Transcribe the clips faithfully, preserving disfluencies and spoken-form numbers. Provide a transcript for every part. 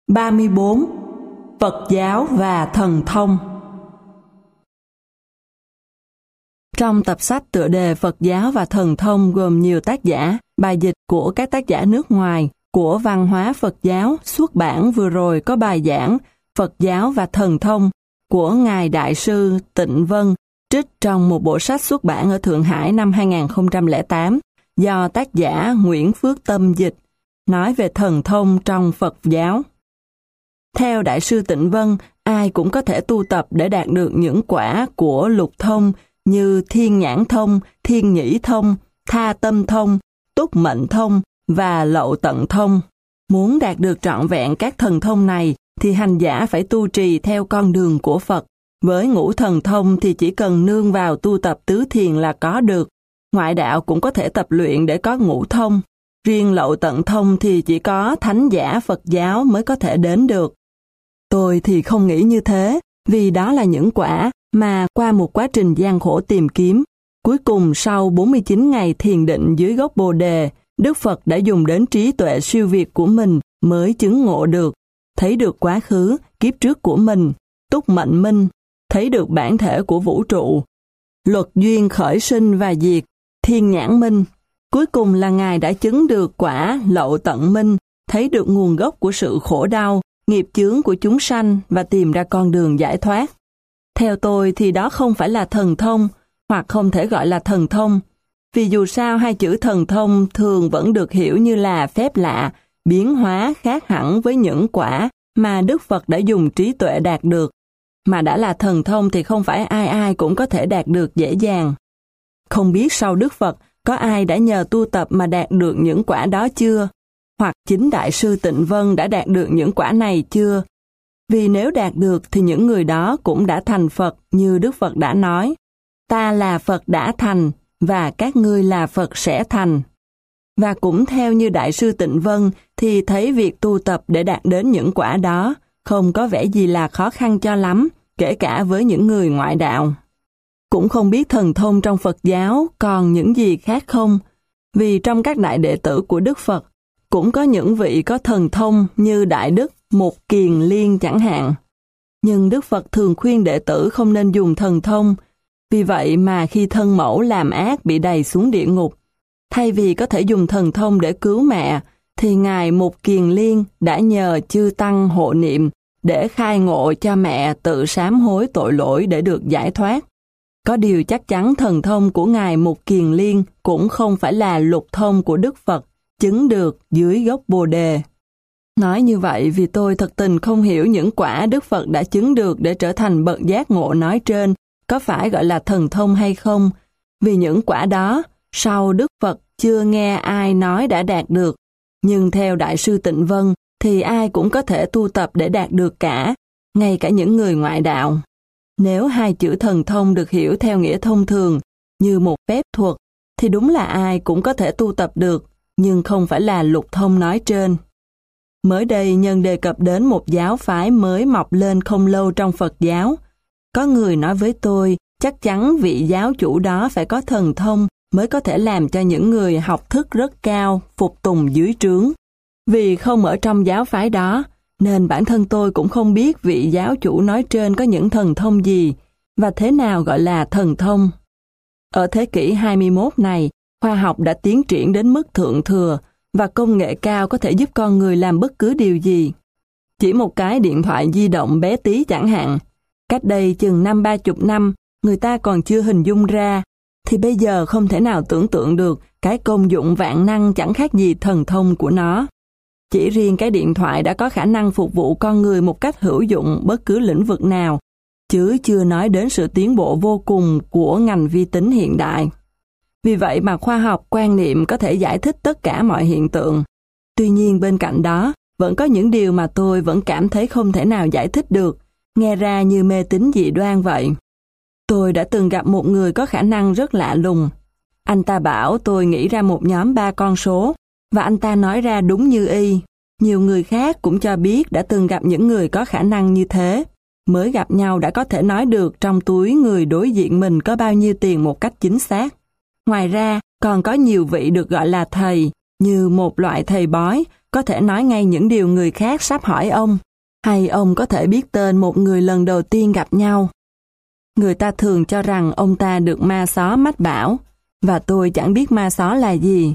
ba mươi bốn. Phật giáo và thần thông. Trong tập sách tựa đề Phật giáo và thần thông gồm nhiều tác giả, bài dịch của các tác giả nước ngoài, của Văn hóa Phật giáo xuất bản vừa rồi có bài giảng Phật giáo và thần thông của Ngài Đại sư Tịnh Vân, trích trong một bộ sách xuất bản ở Thượng Hải năm hai nghìn không trăm lẻ tám do tác giả Nguyễn Phước Tâm dịch, nói về thần thông trong Phật giáo. Theo Đại sư Tịnh Vân, ai cũng có thể tu tập để đạt được những quả của lục thông như thiên nhãn thông, thiên nhĩ thông, tha tâm thông, túc mệnh thông và lậu tận thông. Muốn đạt được trọn vẹn các thần thông này thì hành giả phải tu trì theo con đường của Phật. Với ngũ thần thông thì chỉ cần nương vào tu tập tứ thiền là có được. Ngoại đạo cũng có thể tập luyện để có ngũ thông. Riêng lậu tận thông thì chỉ có thánh giả Phật giáo mới có thể đến được. Tôi thì không nghĩ như thế, vì đó là những quả mà qua một quá trình gian khổ tìm kiếm, cuối cùng sau bốn mươi chín ngày thiền định dưới gốc Bồ Đề, Đức Phật đã dùng đến trí tuệ siêu việt của mình mới chứng ngộ được, thấy được quá khứ, kiếp trước của mình, túc mệnh minh, thấy được bản thể của vũ trụ, luật duyên khởi sinh và diệt, thiên nhãn minh. Cuối cùng là Ngài đã chứng được quả lậu tận minh, thấy được nguồn gốc của sự khổ đau, nghiệp chướng của chúng sanh và tìm ra con đường giải thoát. Theo tôi thì đó không phải là thần thông, hoặc không thể gọi là thần thông, vì dù sao hai chữ thần thông thường vẫn được hiểu như là phép lạ, biến hóa khác hẳn với những quả mà Đức Phật đã dùng trí tuệ đạt được. Mà đã là thần thông thì không phải ai ai cũng có thể đạt được dễ dàng. Không biết sau Đức Phật có ai đã nhờ tu tập mà đạt được những quả đó chưa? Hoặc chính Đại sư Tịnh Vân đã đạt được những quả này chưa? Vì nếu đạt được thì những người đó cũng đã thành Phật như Đức Phật đã nói. Ta là Phật đã thành và các ngươi là Phật sẽ thành. Và cũng theo như Đại sư Tịnh Vân thì thấy việc tu tập để đạt đến những quả đó không có vẻ gì là khó khăn cho lắm, kể cả với những người ngoại đạo. Cũng không biết thần thông trong Phật giáo còn những gì khác không, vì trong các đại đệ tử của Đức Phật cũng có những vị có thần thông như Đại Đức Mục Kiền Liên chẳng hạn. Nhưng Đức Phật thường khuyên đệ tử không nên dùng thần thông, vì vậy mà khi thân mẫu làm ác bị đày xuống địa ngục, thay vì có thể dùng thần thông để cứu mẹ, thì Ngài Mục Kiền Liên đã nhờ chư Tăng hộ niệm để khai ngộ cho mẹ tự sám hối tội lỗi để được giải thoát. Có điều chắc chắn thần thông của Ngài Mục Kiền Liên cũng không phải là lục thông của Đức Phật, chứng được dưới gốc Bồ Đề. Nói như vậy vì tôi thật tình không hiểu những quả Đức Phật đã chứng được để trở thành bậc giác ngộ nói trên có phải gọi là thần thông hay không, vì những quả đó sau Đức Phật chưa nghe ai nói đã đạt được. Nhưng theo Đại sư Tịnh Vân thì ai cũng có thể tu tập để đạt được cả, ngay cả những người ngoại đạo. Nếu hai chữ thần thông được hiểu theo nghĩa thông thường như một phép thuật thì đúng là ai cũng có thể tu tập được, nhưng không phải là lục thông nói trên. Mới đây Nhân đề cập đến một giáo phái mới mọc lên không lâu trong Phật giáo. Có người nói với tôi chắc chắn vị giáo chủ đó phải có thần thông mới có thể làm cho những người học thức rất cao phục tùng dưới trướng. Vì không ở trong giáo phái đó, nên bản thân tôi cũng không biết vị giáo chủ nói trên có những thần thông gì và thế nào gọi là thần thông. Ở thế kỷ hai mươi mốt này, khoa học đã tiến triển đến mức thượng thừa và công nghệ cao có thể giúp con người làm bất cứ điều gì. Chỉ một cái điện thoại di động bé tí chẳng hạn, cách đây chừng năm ba chục năm, người ta còn chưa hình dung ra, thì bây giờ không thể nào tưởng tượng được cái công dụng vạn năng chẳng khác gì thần thông của nó. Chỉ riêng cái điện thoại đã có khả năng phục vụ con người một cách hữu dụng bất cứ lĩnh vực nào, chứ chưa nói đến sự tiến bộ vô cùng của ngành vi tính hiện đại. Vì vậy mà khoa học quan niệm có thể giải thích tất cả mọi hiện tượng. Tuy nhiên bên cạnh đó, vẫn có những điều mà tôi vẫn cảm thấy không thể nào giải thích được, nghe ra như mê tín dị đoan vậy. Tôi đã từng gặp một người có khả năng rất lạ lùng. Anh ta bảo tôi nghĩ ra một nhóm ba con số, và anh ta nói ra đúng như y. Nhiều người khác cũng cho biết đã từng gặp những người có khả năng như thế. Mới gặp nhau đã có thể nói được trong túi người đối diện mình có bao nhiêu tiền một cách chính xác. Ngoài ra, còn có nhiều vị được gọi là thầy, như một loại thầy bói, có thể nói ngay những điều người khác sắp hỏi ông, hay ông có thể biết tên một người lần đầu tiên gặp nhau. Người ta thường cho rằng ông ta được ma xó mách bảo, và tôi chẳng biết ma xó là gì.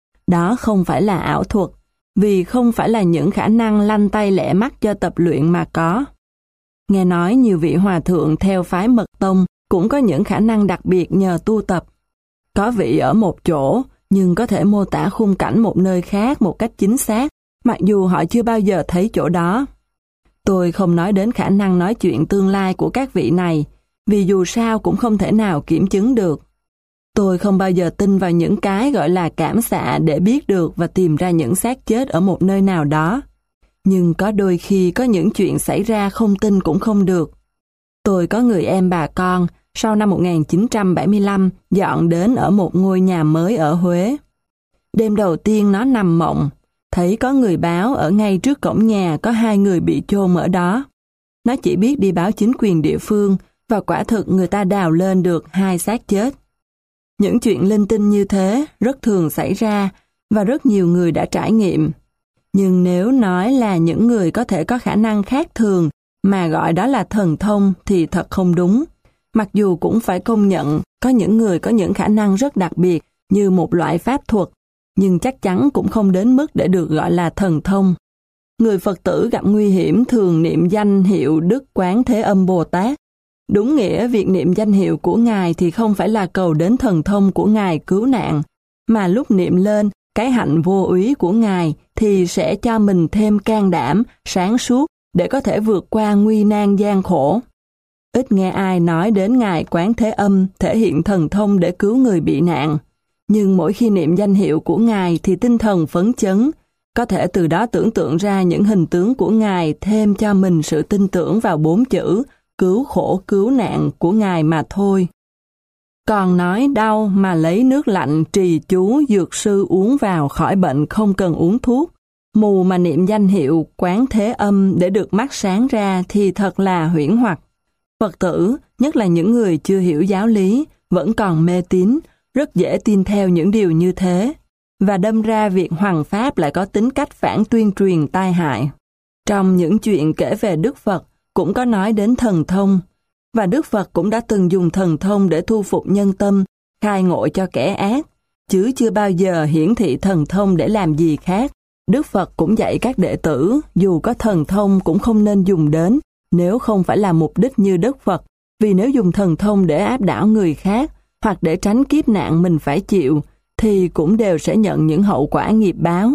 Đó không phải là ảo thuật, vì không phải là những khả năng lanh tay lẹ mắt cho tập luyện mà có. Nghe nói nhiều vị hòa thượng theo phái Mật Tông cũng có những khả năng đặc biệt nhờ tu tập. Có vị ở một chỗ, nhưng có thể mô tả khung cảnh một nơi khác một cách chính xác, mặc dù họ chưa bao giờ thấy chỗ đó. Tôi không nói đến khả năng nói chuyện tương lai của các vị này, vì dù sao cũng không thể nào kiểm chứng được. Tôi không bao giờ tin vào những cái gọi là cảm xạ để biết được và tìm ra những xác chết ở một nơi nào đó. Nhưng có đôi khi có những chuyện xảy ra không tin cũng không được. Tôi có người em bà con, sau năm một nghìn chín trăm bảy mươi lăm, dọn đến ở một ngôi nhà mới ở Huế. Đêm đầu tiên nó nằm mộng, thấy có người báo ở ngay trước cổng nhà có hai người bị chôn ở đó. Nó chỉ biết đi báo chính quyền địa phương, và quả thực người ta đào lên được hai xác chết. Những chuyện linh tinh như thế rất thường xảy ra, và rất nhiều người đã trải nghiệm. Nhưng nếu nói là những người có thể có khả năng khác thường, mà gọi đó là thần thông thì thật không đúng. Mặc dù cũng phải công nhận có những người có những khả năng rất đặc biệt như một loại pháp thuật, nhưng chắc chắn cũng không đến mức để được gọi là thần thông. Người Phật tử gặp nguy hiểm thường niệm danh hiệu Đức Quán Thế Âm Bồ Tát. Đúng nghĩa việc niệm danh hiệu của Ngài thì không phải là cầu đến thần thông của Ngài cứu nạn, mà lúc niệm lên cái hạnh vô úy của Ngài thì sẽ cho mình thêm can đảm, sáng suốt để có thể vượt qua nguy nan gian khổ. Ít nghe ai nói đến Ngài Quán Thế Âm thể hiện thần thông để cứu người bị nạn, nhưng mỗi khi niệm danh hiệu của Ngài thì tinh thần phấn chấn, có thể từ đó tưởng tượng ra những hình tướng của Ngài thêm cho mình sự tin tưởng vào bốn chữ cứu khổ cứu nạn của Ngài mà thôi. Còn nói đau mà lấy nước lạnh trì chú dược sư uống vào khỏi bệnh không cần uống thuốc, mù mà niệm danh hiệu Quán Thế Âm để được mắt sáng ra thì thật là huyễn hoặc. Phật tử, nhất là những người chưa hiểu giáo lý, vẫn còn mê tín, rất dễ tin theo những điều như thế, và đâm ra việc hoằng pháp lại có tính cách phản tuyên truyền tai hại. Trong những chuyện kể về Đức Phật cũng có nói đến thần thông, và Đức Phật cũng đã từng dùng thần thông để thu phục nhân tâm, khai ngộ cho kẻ ác, chứ chưa bao giờ hiển thị thần thông để làm gì khác. Đức Phật cũng dạy các đệ tử, dù có thần thông cũng không nên dùng đến, nếu không phải là mục đích như Đức Phật, vì nếu dùng thần thông để áp đảo người khác, hoặc để tránh kiếp nạn mình phải chịu, thì cũng đều sẽ nhận những hậu quả nghiệp báo.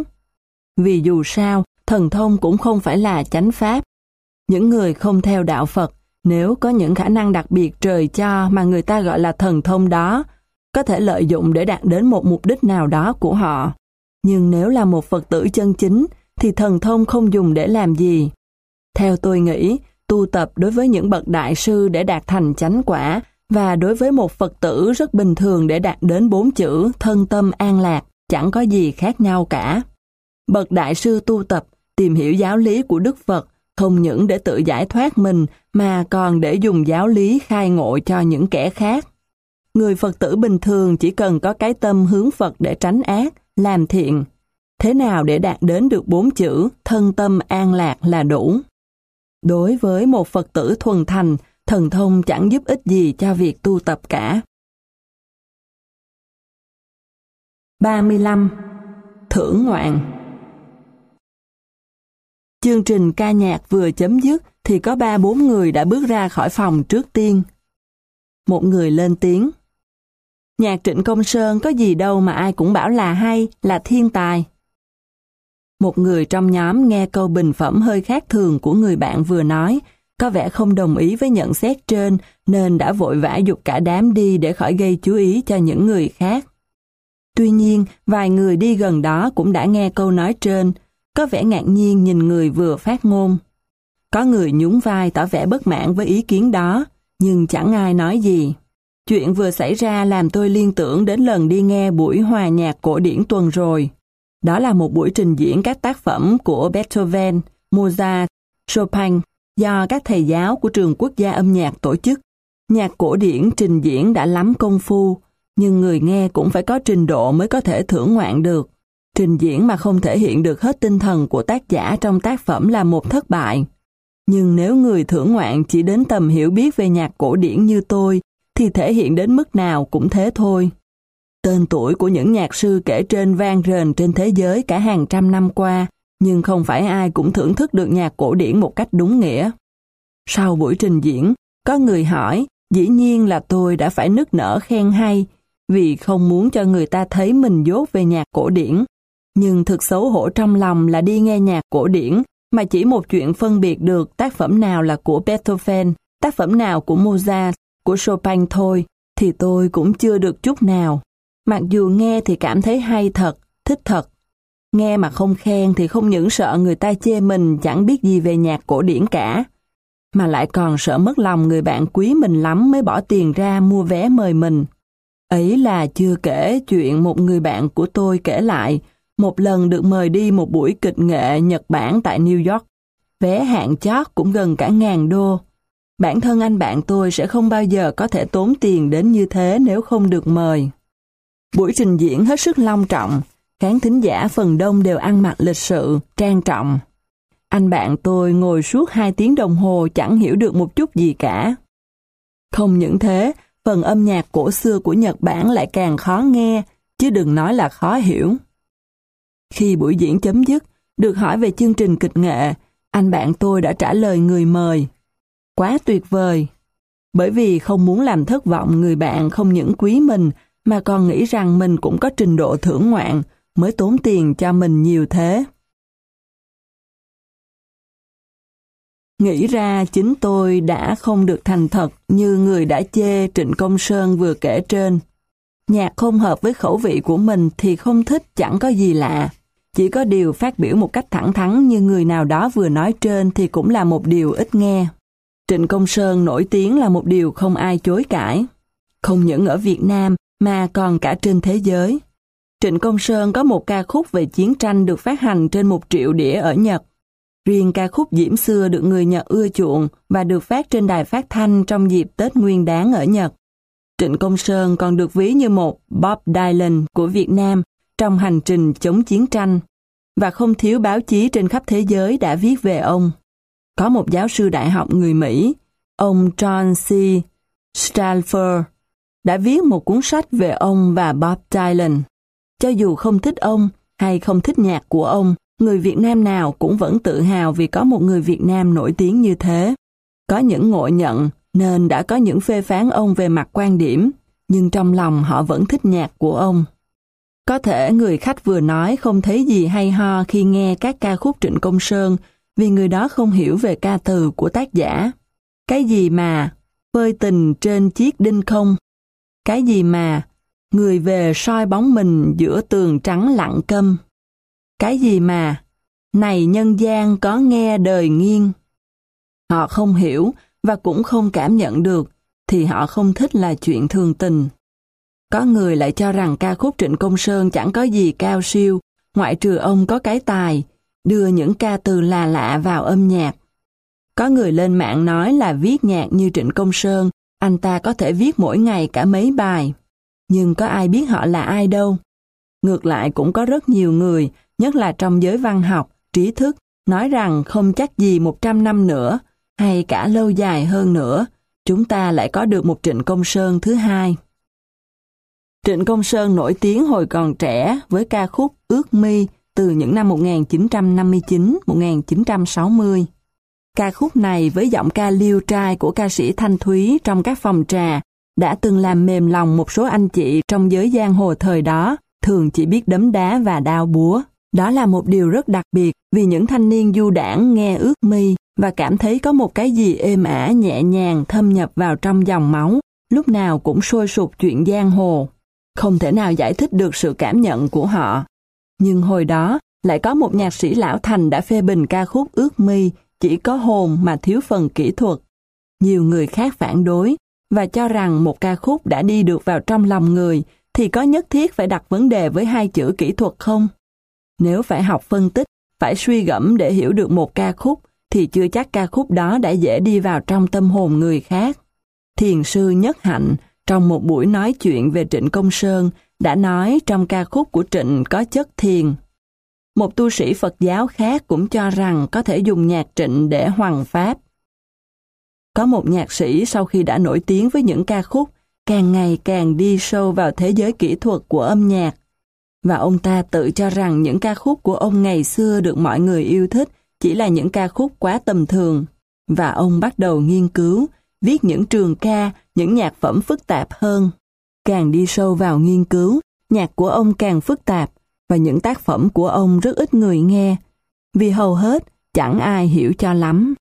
Vì dù sao, thần thông cũng không phải là chánh pháp. Những người không theo đạo Phật, nếu có những khả năng đặc biệt trời cho mà người ta gọi là thần thông đó, có thể lợi dụng để đạt đến một mục đích nào đó của họ. Nhưng nếu là một Phật tử chân chính, thì thần thông không dùng để làm gì. Theo tôi nghĩ, tu tập đối với những bậc đại sư để đạt thành chánh quả, và đối với một Phật tử rất bình thường để đạt đến bốn chữ thân tâm an lạc, chẳng có gì khác nhau cả. Bậc đại sư tu tập, tìm hiểu giáo lý của Đức Phật, không những để tự giải thoát mình, mà còn để dùng giáo lý khai ngộ cho những kẻ khác. Người Phật tử bình thường chỉ cần có cái tâm hướng Phật để tránh ác, làm thiện. Thế nào để đạt đến được bốn chữ thân tâm an lạc là đủ. Đối với một Phật tử thuần thành, thần thông chẳng giúp ích gì cho việc tu tập cả. ba mươi lăm. Thưởng ngoạn. Chương trình ca nhạc vừa chấm dứt thì có ba bốn người đã bước ra khỏi phòng trước tiên. Một người lên tiếng: "Nhạc Trịnh Công Sơn có gì đâu mà ai cũng bảo là hay, là thiên tài." Một người trong nhóm nghe câu bình phẩm hơi khác thường của người bạn vừa nói, có vẻ không đồng ý với nhận xét trên nên đã vội vã giục cả đám đi để khỏi gây chú ý cho những người khác. Tuy nhiên, vài người đi gần đó cũng đã nghe câu nói trên, có vẻ ngạc nhiên nhìn người vừa phát ngôn. Có người nhún vai tỏ vẻ bất mãn với ý kiến đó, nhưng chẳng ai nói gì. Chuyện vừa xảy ra làm tôi liên tưởng đến lần đi nghe buổi hòa nhạc cổ điển tuần rồi. Đó là một buổi trình diễn các tác phẩm của Beethoven, Mozart, Chopin do các thầy giáo của trường quốc gia âm nhạc tổ chức. Nhạc cổ điển trình diễn đã lắm công phu, nhưng người nghe cũng phải có trình độ mới có thể thưởng ngoạn được. Trình diễn mà không thể hiện được hết tinh thần của tác giả trong tác phẩm là một thất bại. Nhưng nếu người thưởng ngoạn chỉ đến tầm hiểu biết về nhạc cổ điển như tôi, thì thể hiện đến mức nào cũng thế thôi. Tên tuổi của những nhạc sư kể trên vang rền trên thế giới cả hàng trăm năm qua, nhưng không phải ai cũng thưởng thức được nhạc cổ điển một cách đúng nghĩa. Sau buổi trình diễn, có người hỏi, dĩ nhiên là tôi đã phải nức nở khen hay, vì không muốn cho người ta thấy mình dốt về nhạc cổ điển. Nhưng thực xấu hổ trong lòng là đi nghe nhạc cổ điển, mà chỉ một chuyện phân biệt được tác phẩm nào là của Beethoven, tác phẩm nào của Mozart, của Chopin thôi, thì tôi cũng chưa được chút nào. Mặc dù nghe thì cảm thấy hay thật, thích thật. Nghe mà không khen thì không những sợ người ta chê mình chẳng biết gì về nhạc cổ điển cả, mà lại còn sợ mất lòng người bạn quý mình lắm mới bỏ tiền ra mua vé mời mình. Ấy là chưa kể chuyện một người bạn của tôi kể lại, một lần được mời đi một buổi kịch nghệ Nhật Bản tại New York. Vé hạng chót cũng gần cả ngàn đô. Bản thân anh bạn tôi sẽ không bao giờ có thể tốn tiền đến như thế nếu không được mời. Buổi trình diễn hết sức long trọng, khán thính giả phần đông đều ăn mặc lịch sự, trang trọng. Anh bạn tôi ngồi suốt hai tiếng đồng hồ chẳng hiểu được một chút gì cả. Không những thế, phần âm nhạc cổ xưa của Nhật Bản lại càng khó nghe, chứ đừng nói là khó hiểu. Khi buổi diễn chấm dứt, được hỏi về chương trình kịch nghệ, anh bạn tôi đã trả lời người mời. Quá tuyệt vời! Bởi vì không muốn làm thất vọng người bạn không những quý mình, mà còn nghĩ rằng mình cũng có trình độ thưởng ngoạn, mới tốn tiền cho mình nhiều thế. Nghĩ ra chính tôi đã không được thành thật như người đã chê Trịnh Công Sơn vừa kể trên. Nhạc không hợp với khẩu vị của mình thì không thích chẳng có gì lạ. Chỉ có điều phát biểu một cách thẳng thắn như người nào đó vừa nói trên thì cũng là một điều ít nghe. Trịnh Công Sơn nổi tiếng là một điều không ai chối cãi. Không những ở Việt Nam mà còn cả trên thế giới. Trịnh Công Sơn có một ca khúc về chiến tranh được phát hành trên một triệu đĩa ở Nhật. Riêng ca khúc Diễm Xưa được người Nhật ưa chuộng và được phát trên đài phát thanh trong dịp Tết Nguyên Đán ở Nhật. Trịnh Công Sơn còn được ví như một Bob Dylan của Việt Nam trong hành trình chống chiến tranh, và không thiếu báo chí trên khắp thế giới đã viết về ông. Có một giáo sư đại học người Mỹ, ông John C. Stalfer, đã viết một cuốn sách về ông và Bob Dylan. Cho dù không thích ông hay không thích nhạc của ông, người Việt Nam nào cũng vẫn tự hào vì có một người Việt Nam nổi tiếng như thế. Có những ngộ nhận nên đã có những phê phán ông về mặt quan điểm, nhưng trong lòng họ vẫn thích nhạc của ông. Có thể người khách vừa nói không thấy gì hay ho khi nghe các ca khúc Trịnh Công Sơn vì người đó không hiểu về ca từ của tác giả. Cái gì mà phơi tình trên chiếc đinh không? Cái gì mà người về soi bóng mình giữa tường trắng lặng câm? Cái gì mà này nhân gian có nghe đời nghiêng? Họ không hiểu và cũng không cảm nhận được thì họ không thích là chuyện thường tình. Có người lại cho rằng ca khúc Trịnh Công Sơn chẳng có gì cao siêu, ngoại trừ ông có cái tài, đưa những ca từ là lạ vào âm nhạc. Có người lên mạng nói là viết nhạc như Trịnh Công Sơn, anh ta có thể viết mỗi ngày cả mấy bài. Nhưng có ai biết họ là ai đâu. Ngược lại cũng có rất nhiều người, nhất là trong giới văn học, trí thức, nói rằng không chắc gì một trăm năm nữa, hay cả lâu dài hơn nữa, chúng ta lại có được một Trịnh Công Sơn thứ hai. Trịnh Công Sơn nổi tiếng hồi còn trẻ với ca khúc Ước Mi từ những năm một nghìn chín trăm năm mươi chín đến một nghìn chín trăm sáu mươi. Ca khúc này với giọng ca liêu trai của ca sĩ Thanh Thúy trong các phòng trà đã từng làm mềm lòng một số anh chị trong giới giang hồ thời đó, thường chỉ biết đấm đá và đao búa. Đó là một điều rất đặc biệt vì những thanh niên du đãng nghe Ước Mi và cảm thấy có một cái gì êm ả nhẹ nhàng thâm nhập vào trong dòng máu, lúc nào cũng sôi sục chuyện giang hồ. Không thể nào giải thích được sự cảm nhận của họ. Nhưng hồi đó, lại có một nhạc sĩ lão thành đã phê bình ca khúc Ước Mi chỉ có hồn mà thiếu phần kỹ thuật. Nhiều người khác phản đối và cho rằng một ca khúc đã đi được vào trong lòng người thì có nhất thiết phải đặt vấn đề với hai chữ kỹ thuật không? Nếu phải học phân tích, phải suy gẫm để hiểu được một ca khúc thì chưa chắc ca khúc đó đã dễ đi vào trong tâm hồn người khác. Thiền sư Nhất Hạnh trong một buổi nói chuyện về Trịnh Công Sơn đã nói trong ca khúc của Trịnh có chất thiền. Một tu sĩ Phật giáo khác cũng cho rằng có thể dùng nhạc trịnh để hoằng pháp. Có một nhạc sĩ sau khi đã nổi tiếng với những ca khúc, càng ngày càng đi sâu vào thế giới kỹ thuật của âm nhạc. Và ông ta tự cho rằng những ca khúc của ông ngày xưa được mọi người yêu thích chỉ là những ca khúc quá tầm thường. Và ông bắt đầu nghiên cứu, viết những trường ca, những nhạc phẩm phức tạp hơn. Càng đi sâu vào nghiên cứu, nhạc của ông càng phức tạp, và những tác phẩm của ông rất ít người nghe, vì hầu hết chẳng ai hiểu cho lắm.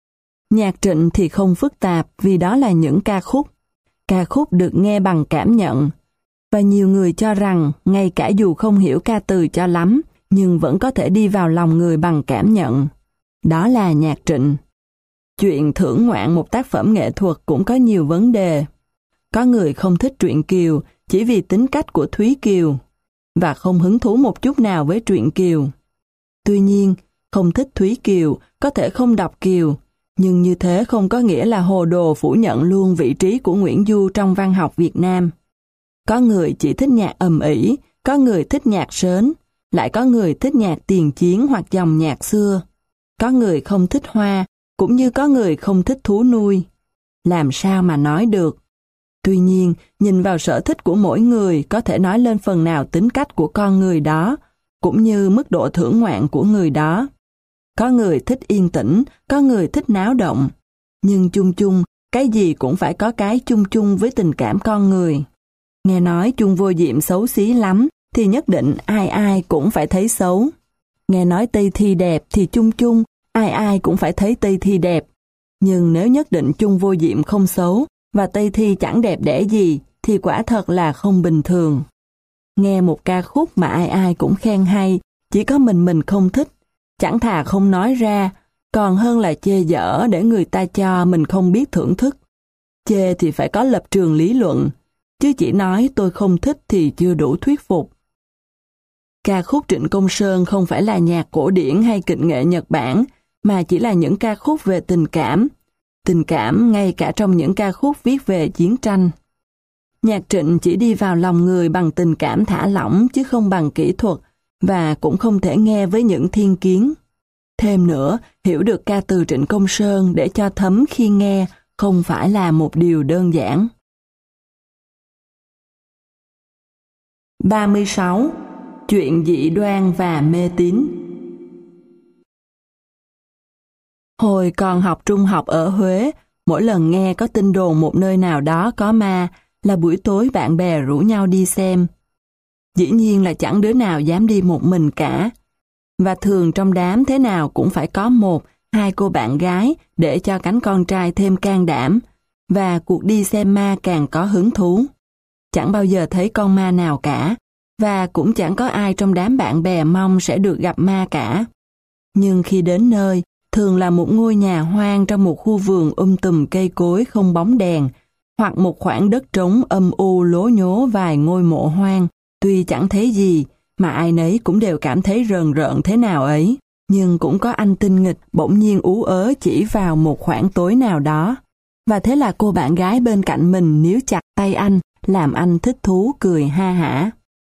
Nhạc trịnh thì không phức tạp vì đó là những ca khúc. Ca khúc được nghe bằng cảm nhận, và nhiều người cho rằng ngay cả dù không hiểu ca từ cho lắm, nhưng vẫn có thể đi vào lòng người bằng cảm nhận. Đó là nhạc trịnh. Chuyện thưởng ngoạn một tác phẩm nghệ thuật cũng có nhiều vấn đề. Có người không thích truyện Kiều chỉ vì tính cách của Thúy Kiều, và không hứng thú một chút nào với truyện Kiều. Tuy nhiên, không thích Thúy Kiều có thể không đọc Kiều, nhưng như thế không có nghĩa là hồ đồ phủ nhận luôn vị trí của Nguyễn Du trong văn học Việt Nam. Có người chỉ thích nhạc ầm ĩ, có người thích nhạc sến, lại có người thích nhạc tiền chiến hoặc dòng nhạc xưa. Có người không thích hoa, cũng như có người không thích thú nuôi. Làm sao mà nói được? Tuy nhiên, nhìn vào sở thích của mỗi người có thể nói lên phần nào tính cách của con người đó, cũng như mức độ thưởng ngoạn của người đó. Có người thích yên tĩnh, có người thích náo động. Nhưng chung chung, cái gì cũng phải có cái chung chung với tình cảm con người. Nghe nói Chung Vô Diệm xấu xí lắm, thì nhất định ai ai cũng phải thấy xấu. Nghe nói Tây Thi đẹp thì chung chung, ai ai cũng phải thấy Tây Thi đẹp. Nhưng nếu nhất định Chung Vô Diệm không xấu, và Tây Thi chẳng đẹp đẽ gì, thì quả thật là không bình thường. Nghe một ca khúc mà ai ai cũng khen hay, chỉ có mình mình không thích, chẳng thà không nói ra, còn hơn là chê dở để người ta cho mình không biết thưởng thức. Chê thì phải có lập trường lý luận, chứ chỉ nói tôi không thích thì chưa đủ thuyết phục. Ca khúc Trịnh Công Sơn không phải là nhạc cổ điển hay kịch nghệ Nhật Bản, mà chỉ là những ca khúc về tình cảm. Tình cảm ngay cả trong những ca khúc viết về chiến tranh. Nhạc trịnh chỉ đi vào lòng người bằng tình cảm thả lỏng chứ không bằng kỹ thuật, và cũng không thể nghe với những thiên kiến. Thêm nữa, hiểu được ca từ Trịnh Công Sơn để cho thấm khi nghe không phải là một điều đơn giản. ba mươi sáu. Chuyện dị đoan và mê tín. Hồi còn học trung học ở Huế, mỗi lần nghe có tin đồn một nơi nào đó có ma là buổi tối bạn bè rủ nhau đi xem. Dĩ nhiên là chẳng đứa nào dám đi một mình cả. Và thường trong đám thế nào cũng phải có một, hai cô bạn gái để cho cánh con trai thêm can đảm, và cuộc đi xem ma càng có hứng thú. Chẳng bao giờ thấy con ma nào cả, và cũng chẳng có ai trong đám bạn bè mong sẽ được gặp ma cả. Nhưng khi đến nơi, thường là một ngôi nhà hoang trong một khu vườn um tùm cây cối không bóng đèn, hoặc một khoảng đất trống âm u lố nhố vài ngôi mộ hoang, tuy chẳng thấy gì, mà ai nấy cũng đều cảm thấy rờn rợn thế nào ấy, nhưng cũng có anh tinh nghịch bỗng nhiên ú ớ chỉ vào một khoảng tối nào đó. Và thế là cô bạn gái bên cạnh mình níu chặt tay anh, làm anh thích thú cười ha hả.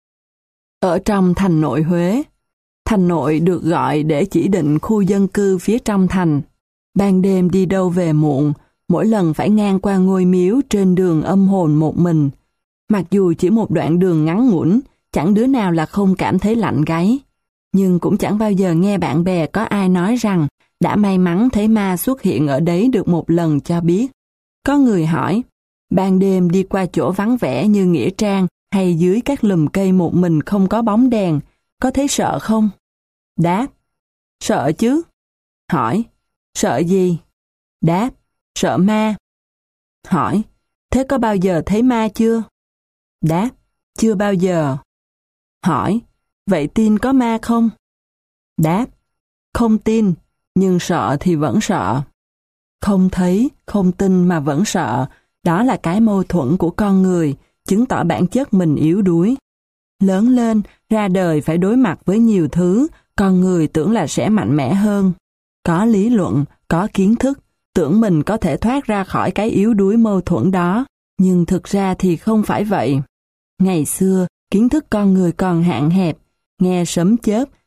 Ở trong thành nội Huế, thành nội được gọi để chỉ định khu dân cư phía trong thành. Ban đêm đi đâu về muộn, mỗi lần phải ngang qua ngôi miếu trên đường âm hồn một mình. Mặc dù chỉ một đoạn đường ngắn ngủn, chẳng đứa nào là không cảm thấy lạnh gáy. Nhưng cũng chẳng bao giờ nghe bạn bè có ai nói rằng đã may mắn thấy ma xuất hiện ở đấy được một lần cho biết. Có người hỏi, ban đêm đi qua chỗ vắng vẻ như Nghĩa Trang hay dưới các lùm cây một mình không có bóng đèn, có thấy sợ không? Đáp, sợ chứ. Hỏi, sợ gì? Đáp, sợ ma. Hỏi, thế có bao giờ thấy ma chưa? Đáp, chưa bao giờ. Hỏi, vậy tin có ma không? Đáp, không tin, nhưng sợ thì vẫn sợ. Không thấy, không tin mà vẫn sợ, đó là cái mâu thuẫn của con người, chứng tỏ bản chất mình yếu đuối. Lớn lên, ra đời phải đối mặt với nhiều thứ, con người tưởng là sẽ mạnh mẽ hơn. Có lý luận, có kiến thức, tưởng mình có thể thoát ra khỏi cái yếu đuối mâu thuẫn đó, nhưng thực ra thì không phải vậy. Ngày xưa, kiến thức con người còn hạn hẹp, nghe sấm chớp,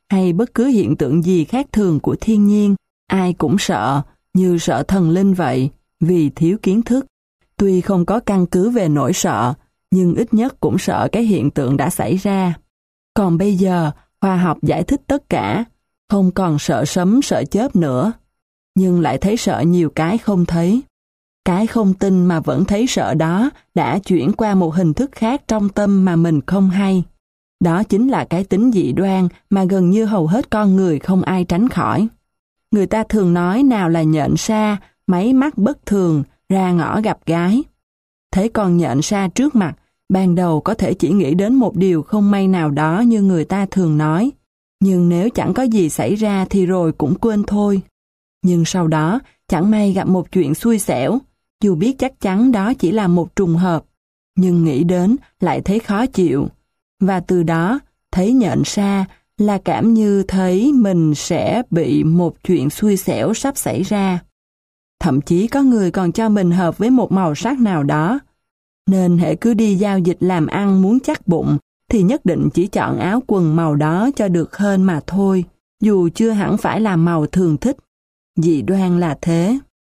hay bất cứ hiện tượng gì khác thường của thiên nhiên, ai cũng sợ, như sợ thần linh vậy, vì thiếu kiến thức. Tuy không có căn cứ về nỗi sợ, nhưng ít nhất cũng sợ cái hiện tượng đã xảy ra. Còn bây giờ, khoa học giải thích tất cả, không còn sợ sấm sợ chớp nữa, nhưng lại thấy sợ nhiều cái không thấy. Cái không tin mà vẫn thấy sợ đó đã chuyển qua một hình thức khác trong tâm mà mình không hay. Đó chính là cái tính dị đoan mà gần như hầu hết con người không ai tránh khỏi. Người ta thường nói nào là nhện sa, máy mắt bất thường, ra ngõ gặp gái. Thấy con nhện sa trước mặt, ban đầu có thể chỉ nghĩ đến một điều không may nào đó như người ta thường nói. Nhưng nếu chẳng có gì xảy ra thì rồi cũng quên thôi. Nhưng sau đó, chẳng may gặp một chuyện xui xẻo, dù biết chắc chắn đó chỉ là một trùng hợp, nhưng nghĩ đến lại thấy khó chịu. Và từ đó, thấy nhện sa là cảm như thấy mình sẽ bị một chuyện xui xẻo sắp xảy ra. Thậm chí có người còn cho mình hợp với một màu sắc nào đó. Nên hễ cứ đi giao dịch làm ăn muốn chắc bụng, thì nhất định chỉ chọn áo quần màu đó cho được hên mà thôi, dù chưa hẳn phải là màu thường thích. Dị đoan là thế.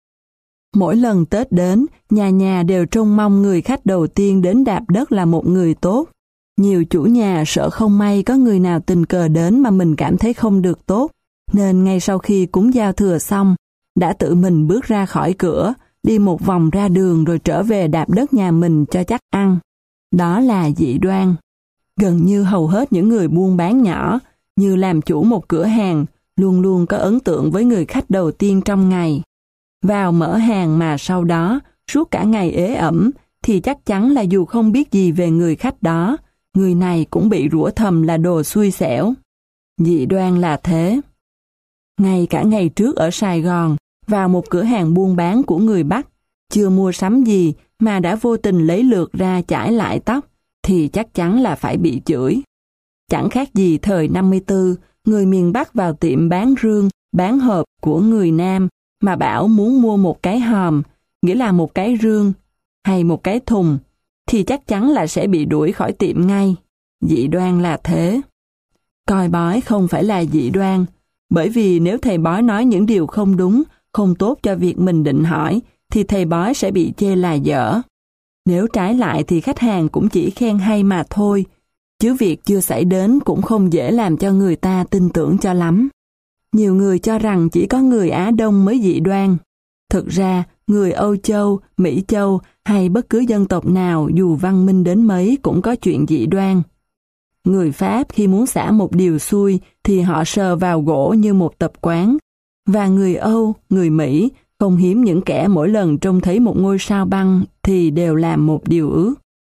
Mỗi lần Tết đến, nhà nhà đều trông mong người khách đầu tiên đến đạp đất là một người tốt. Nhiều chủ nhà sợ không may có người nào tình cờ đến mà mình cảm thấy không được tốt, nên ngay sau khi cúng giao thừa xong, đã tự mình bước ra khỏi cửa, đi một vòng ra đường rồi trở về đạp đất nhà mình cho chắc ăn. Đó là dị đoan. Gần như hầu hết những người buôn bán nhỏ, như làm chủ một cửa hàng, luôn luôn có ấn tượng với người khách đầu tiên trong ngày. Vào mở hàng mà sau đó, suốt cả ngày ế ẩm, thì chắc chắn là dù không biết gì về người khách đó, người này cũng bị rủa thầm là đồ xui xẻo. Dị đoan là thế. Ngay cả ngày trước ở Sài Gòn, vào một cửa hàng buôn bán của người Bắc, chưa mua sắm gì mà đã vô tình lấy lượt ra chải lại tóc, thì chắc chắn là phải bị chửi. Chẳng khác gì thời năm mươi tư, người miền Bắc vào tiệm bán rương, bán hộp của người Nam mà bảo muốn mua một cái hòm, nghĩa là một cái rương, hay một cái thùng, thì chắc chắn là sẽ bị đuổi khỏi tiệm ngay. Dị đoan là thế. Coi bói không phải là dị đoan, bởi vì nếu thầy bói nói những điều không đúng, không tốt cho việc mình định hỏi, thì thầy bói sẽ bị chê là dở. Nếu trái lại thì khách hàng cũng chỉ khen hay mà thôi, chứ việc chưa xảy đến cũng không dễ làm cho người ta tin tưởng cho lắm. Nhiều người cho rằng chỉ có người Á Đông mới dị đoan. Thực ra, người Âu Châu, Mỹ Châu hay bất cứ dân tộc nào dù văn minh đến mấy cũng có chuyện dị đoan. Người Pháp khi muốn xả một điều xui thì họ sờ vào gỗ như một tập quán. Và người Âu, người Mỹ không hiếm những kẻ mỗi lần trông thấy một ngôi sao băng thì đều làm một điều ước.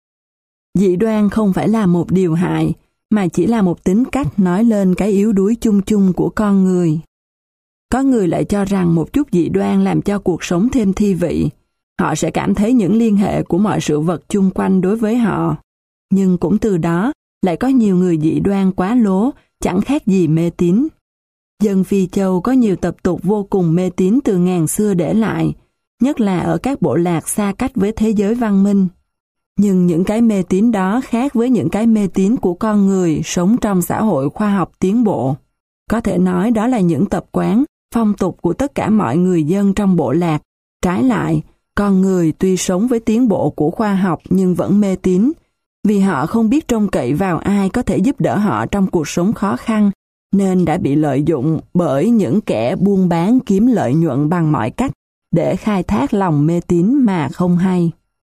Dị đoan không phải là một điều hại, mà chỉ là một tính cách nói lên cái yếu đuối chung chung của con người. Có người lại cho rằng một chút dị đoan làm cho cuộc sống thêm thi vị. Họ sẽ cảm thấy những liên hệ của mọi sự vật chung quanh đối với họ. Nhưng cũng từ đó, lại có nhiều người dị đoan quá lố, chẳng khác gì mê tín. Dân Phi Châu có nhiều tập tục vô cùng mê tín từ ngàn xưa để lại, nhất là ở các bộ lạc xa cách với thế giới văn minh. Nhưng những cái mê tín đó khác với những cái mê tín của con người sống trong xã hội khoa học tiến bộ. Có thể nói đó là những tập quán, phong tục của tất cả mọi người dân trong bộ lạc. Trái lại, con người tuy sống với tiến bộ của khoa học nhưng vẫn mê tín, vì họ không biết trông cậy vào ai có thể giúp đỡ họ trong cuộc sống khó khăn, nên đã bị lợi dụng bởi những kẻ buôn bán kiếm lợi nhuận bằng mọi cách để khai thác lòng mê tín mà không hay.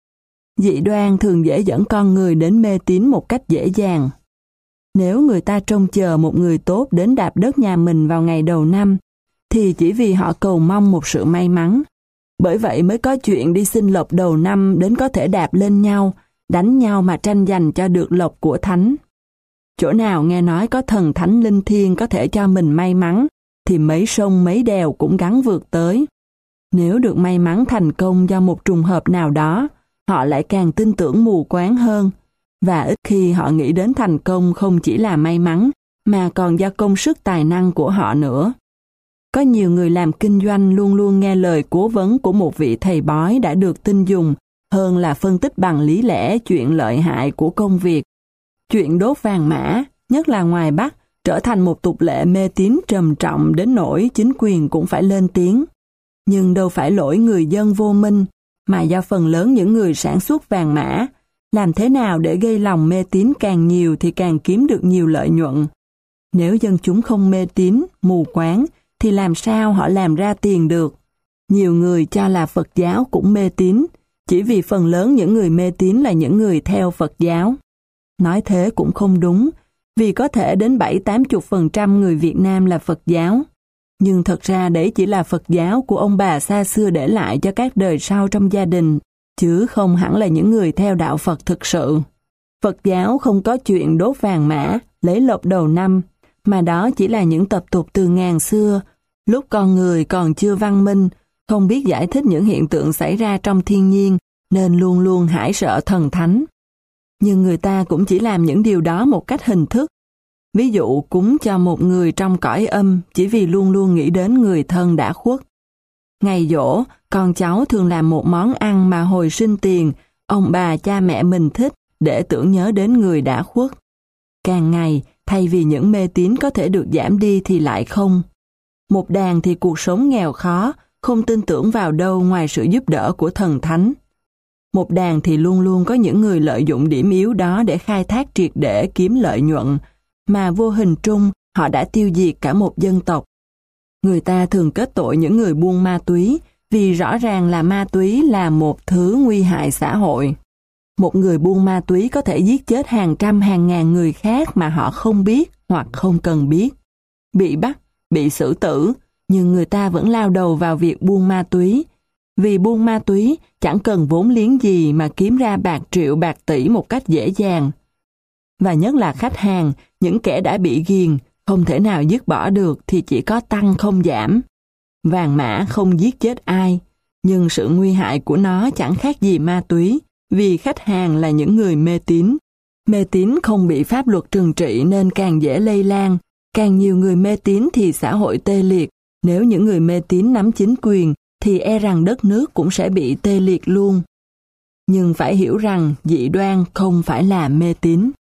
Dị đoan thường dễ dẫn con người đến mê tín một cách dễ dàng. Nếu người ta trông chờ một người tốt đến đạp đất nhà mình vào ngày đầu năm, thì chỉ vì họ cầu mong một sự may mắn. Bởi vậy mới có chuyện đi xin lộc đầu năm đến có thể đạp lên nhau, đánh nhau mà tranh giành cho được lộc của thánh. Chỗ nào nghe nói có thần thánh linh thiêng có thể cho mình may mắn, thì mấy sông mấy đèo cũng gắng vượt tới. Nếu được may mắn thành công do một trùng hợp nào đó, họ lại càng tin tưởng mù quáng hơn, và ít khi họ nghĩ đến thành công không chỉ là may mắn, mà còn do công sức tài năng của họ nữa. Có nhiều người làm kinh doanh luôn luôn nghe lời cố vấn của một vị thầy bói đã được tin dùng hơn là phân tích bằng lý lẽ chuyện lợi hại của công việc. Chuyện đốt vàng mã, nhất là ngoài Bắc, trở thành một tục lệ mê tín trầm trọng đến nỗi chính quyền cũng phải lên tiếng. Nhưng đâu phải lỗi người dân vô minh, mà do phần lớn những người sản xuất vàng mã. Làm thế nào để gây lòng mê tín càng nhiều thì càng kiếm được nhiều lợi nhuận. Nếu dân chúng không mê tín, mù quáng, thì làm sao họ làm ra tiền được? Nhiều người cho là Phật giáo cũng mê tín, chỉ vì phần lớn những người mê tín là những người theo Phật giáo. Nói thế cũng không đúng, vì có thể đến bảy tám mươi phần trăm người Việt Nam là Phật giáo. Nhưng thật ra đấy chỉ là Phật giáo của ông bà xa xưa để lại cho các đời sau trong gia đình, chứ không hẳn là những người theo đạo Phật thực sự. Phật giáo không có chuyện đốt vàng mã, lấy lộc đầu năm, mà đó chỉ là những tập tục từ ngàn xưa, lúc con người còn chưa văn minh, không biết giải thích những hiện tượng xảy ra trong thiên nhiên, nên luôn luôn hãi sợ thần thánh. Nhưng người ta cũng chỉ làm những điều đó một cách hình thức. Ví dụ cúng cho một người trong cõi âm chỉ vì luôn luôn nghĩ đến người thân đã khuất. Ngày giỗ, con cháu thường làm một món ăn mà hồi sinh tiền, ông bà cha mẹ mình thích để tưởng nhớ đến người đã khuất. Càng ngày, thay vì những mê tín có thể được giảm đi thì lại không. Một đàn thì cuộc sống nghèo khó, không tin tưởng vào đâu ngoài sự giúp đỡ của thần thánh. Một đàn thì luôn luôn có những người lợi dụng điểm yếu đó để khai thác triệt để kiếm lợi nhuận, mà vô hình trung họ đã tiêu diệt cả một dân tộc. Người ta thường kết tội những người buôn ma túy, vì rõ ràng là ma túy là một thứ nguy hại xã hội. Một người buôn ma túy có thể giết chết hàng trăm hàng ngàn người khác mà họ không biết hoặc không cần biết. Bị bắt, bị xử tử, nhưng người ta vẫn lao đầu vào việc buôn ma túy. Vì buôn ma túy chẳng cần vốn liếng gì mà kiếm ra bạc triệu bạc tỷ một cách dễ dàng. Và nhất là khách hàng, những kẻ đã bị ghiền, không thể nào dứt bỏ được thì chỉ có tăng không giảm. Vàng mã không giết chết ai, nhưng sự nguy hại của nó chẳng khác gì ma túy, vì khách hàng là những người mê tín. Mê tín không bị pháp luật trừng trị nên càng dễ lây lan, càng nhiều người mê tín thì xã hội tê liệt. Nếu những người mê tín nắm chính quyền, thì e rằng đất nước cũng sẽ bị tê liệt luôn. Nhưng phải hiểu rằng dị đoan không phải là mê tín.